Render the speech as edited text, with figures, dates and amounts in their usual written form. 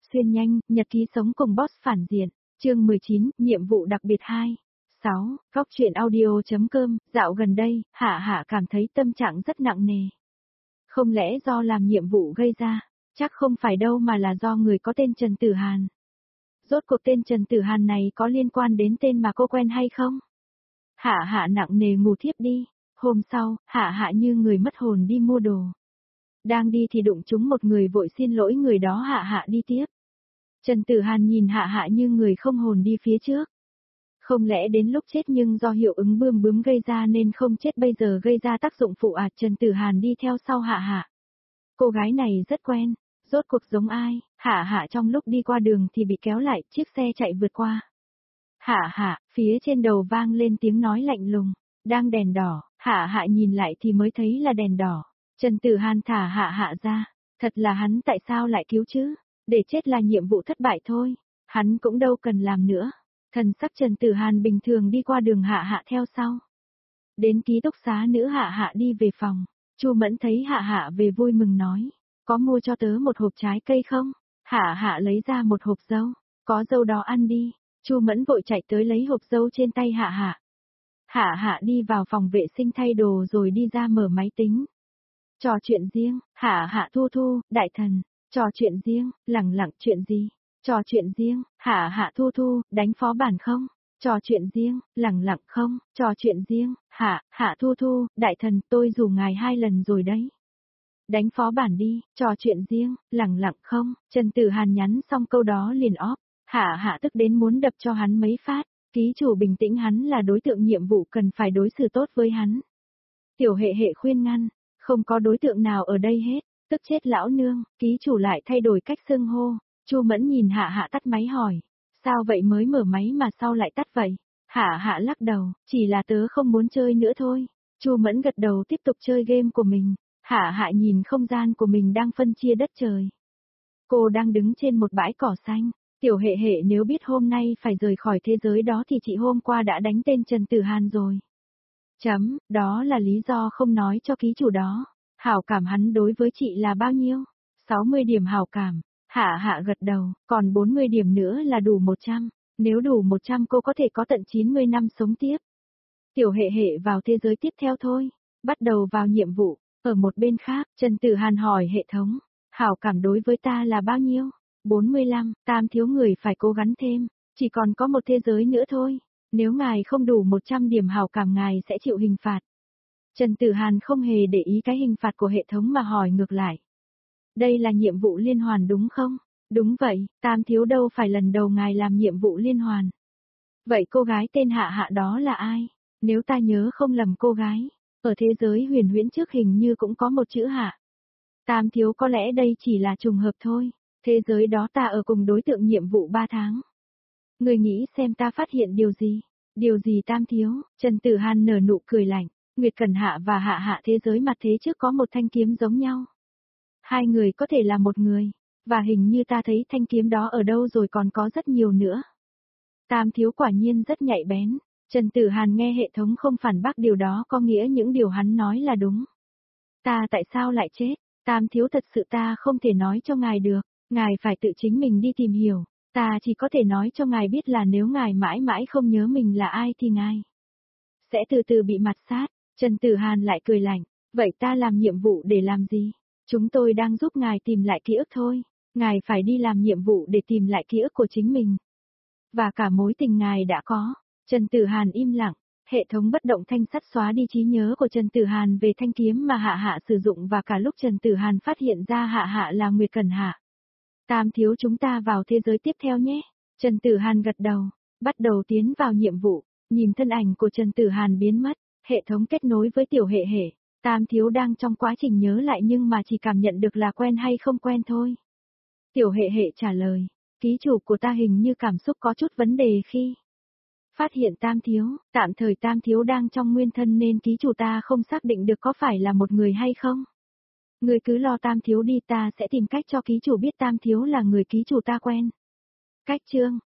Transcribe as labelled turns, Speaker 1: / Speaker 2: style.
Speaker 1: Xuyên nhanh, nhật ký sống cùng boss phản diện. Chương 19, nhiệm vụ đặc biệt 2. 6. Góc truyện audio.com. Dạo gần đây, Hạ Hạ cảm thấy tâm trạng rất nặng nề. Không lẽ do làm nhiệm vụ gây ra? Chắc không phải đâu mà là do người có tên Trần Tử Hàn. Rốt cuộc tên Trần Tử Hàn này có liên quan đến tên mà cô quen hay không? Hạ Hạ nặng nề ngủ thiếp đi. Hôm sau, Hạ Hạ như người mất hồn đi mua đồ. Đang đi thì đụng trúng một người vội xin lỗi người đó. Hạ Hạ đi tiếp. Trần Tử Hàn nhìn Hạ Hạ như người không hồn đi phía trước. Không lẽ đến lúc chết nhưng do hiệu ứng bươm bướm gây ra nên không chết, bây giờ gây ra tác dụng phụ à? Trần Tử Hàn đi theo sau Hạ Hạ. Cô gái này rất quen, rốt cuộc giống ai? Hạ Hạ trong lúc đi qua đường thì bị kéo lại, chiếc xe chạy vượt qua. Hạ Hạ, phía trên đầu vang lên tiếng nói lạnh lùng, đang đèn đỏ. Hạ Hạ nhìn lại thì mới thấy là đèn đỏ. Trần Tử Hàn thả Hạ Hạ ra, thật là hắn tại sao lại cứu chứ? Để chết là nhiệm vụ thất bại thôi, hắn cũng đâu cần làm nữa. Thần sắc Trần Tử Hàn bình thường đi qua đường. Hạ Hạ theo sau. Đến ký túc xá nữ. Hạ Hạ đi về phòng. Chu Mẫn thấy Hạ Hạ về vui mừng nói, có mua cho tớ một hộp trái cây không? Hạ Hạ lấy ra một hộp dâu, có dâu đó ăn đi. Chu Mẫn vội chạy tới lấy hộp dâu trên tay Hạ Hạ. Hạ Hạ đi vào phòng vệ sinh thay đồ rồi đi ra mở máy tính. Trò chuyện riêng. Hạ Hạ Thu Thu, đại thần. Trò chuyện riêng. Lẳng lặng. Chuyện gì? Trò chuyện riêng. Hạ Hạ Thu Thu, đánh phó bản không? Trò chuyện riêng. Lẳng lặng. Không. Trò chuyện riêng. Hạ Hạ Thu Thu, đại thần, tôi rủ ngài 2 lần rồi đấy. Đánh phó bản đi. Trò chuyện riêng. Lẳng lặng. Không. Trần Tử Hàn nhắn xong câu đó liền off. Hạ Hạ tức đến muốn đập cho hắn mấy phát. Ký chủ bình tĩnh, hắn là đối tượng nhiệm vụ, cần phải đối xử tốt với hắn. Tiểu Hệ Hệ khuyên ngăn, không có đối tượng nào ở đây hết. Tức chết lão nương. Ký chủ lại thay đổi cách xưng hô. Chu Mẫn nhìn Hạ Hạ tắt máy hỏi, sao vậy, mới mở máy mà sao lại tắt vậy? Hạ Hạ lắc đầu, chỉ là tớ không muốn chơi nữa thôi. Chu Mẫn gật đầu tiếp tục chơi game của mình. Hạ Hạ nhìn không gian của mình đang phân chia đất trời. Cô đang đứng trên một bãi cỏ xanh. Tiểu Hệ Hệ nếu biết hôm nay phải rời khỏi thế giới đó thì chị hôm qua đã đánh tên Trần Tử Hàn rồi. Đó là lý do không nói cho ký chủ đó. Hảo cảm hắn đối với chị là bao nhiêu? 60 điểm hảo cảm. Hạ Hạ gật đầu, còn 40 điểm nữa là đủ 100. Nếu đủ 100 cô có thể có tận 90 năm sống tiếp. Tiểu Hệ Hệ vào thế giới tiếp theo thôi. Bắt đầu vào nhiệm vụ. Ở một bên khác, Trần Tử Hàn hỏi hệ thống, hảo cảm đối với ta là bao nhiêu? 45, tam thiếu người phải cố gắng thêm. Chỉ còn có một thế giới nữa thôi. Nếu ngài không đủ 100 điểm hảo cảm ngài sẽ chịu hình phạt. Trần Tử Hàn không hề để ý cái hình phạt của hệ thống mà hỏi ngược lại. Đây là nhiệm vụ liên hoàn đúng không? Đúng vậy, tam thiếu đâu phải lần đầu ngài làm nhiệm vụ liên hoàn. Vậy cô gái tên Hạ Hạ đó là ai? Nếu ta nhớ không lầm cô gái, ở thế giới huyền huyễn trước hình như cũng có một chữ Hạ. Tam thiếu có lẽ đây chỉ là trùng hợp thôi. Thế giới đó ta ở cùng đối tượng nhiệm vụ 3 tháng. Người nghĩ xem ta phát hiện điều gì? Điều gì tam thiếu? Trần Tử Hàn nở nụ cười lạnh. Nguyệt Cẩn Hạ và Hạ Hạ thế giới mặt thế trước có một thanh kiếm giống nhau. 2 người có thể là một người. Và hình như ta thấy thanh kiếm đó ở đâu rồi, còn có rất nhiều nữa. Tam thiếu quả nhiên rất nhạy bén. Trần Tử Hàn nghe hệ thống không phản bác điều đó có nghĩa những điều hắn nói là đúng. Ta tại sao lại chết? Tam thiếu thật sự ta không thể nói cho ngài được. Ngài phải tự chính mình đi tìm hiểu. Ta chỉ có thể nói cho ngài biết là nếu ngài mãi mãi không nhớ mình là ai thì ngài sẽ từ từ bị mạt sát. Trần Tử Hàn lại cười lạnh. Vậy ta làm nhiệm vụ để làm gì? Chúng tôi đang giúp ngài tìm lại ký ức thôi. Ngài phải đi làm nhiệm vụ để tìm lại ký ức của chính mình. Và cả mối tình ngài đã có. Trần Tử Hàn im lặng. Hệ thống bất động thanh sắt xóa đi trí nhớ của Trần Tử Hàn về thanh kiếm mà Hạ Hạ sử dụng, và cả lúc Trần Tử Hàn phát hiện ra Hạ Hạ là Nguyệt Cẩn Hạ. Tam thiếu, chúng ta vào thế giới tiếp theo nhé. Trần Tử Hàn gật đầu. Bắt đầu tiến vào nhiệm vụ. Nhìn thân ảnh của Trần Tử Hàn biến mất. Hệ thống kết nối với Tiểu Hệ Hệ. Tam thiếu đang trong quá trình nhớ lại nhưng mà chỉ cảm nhận được là quen hay không quen thôi. Tiểu Hệ Hệ trả lời, ký chủ của ta hình như cảm xúc có chút vấn đề khi phát hiện tam thiếu, tạm thời tam thiếu đang trong nguyên thân nên ký chủ ta không xác định được có phải là một người hay không. Người cứ lo tam thiếu đi, ta sẽ tìm cách cho ký chủ biết tam thiếu là người ký chủ ta quen. Cách chương,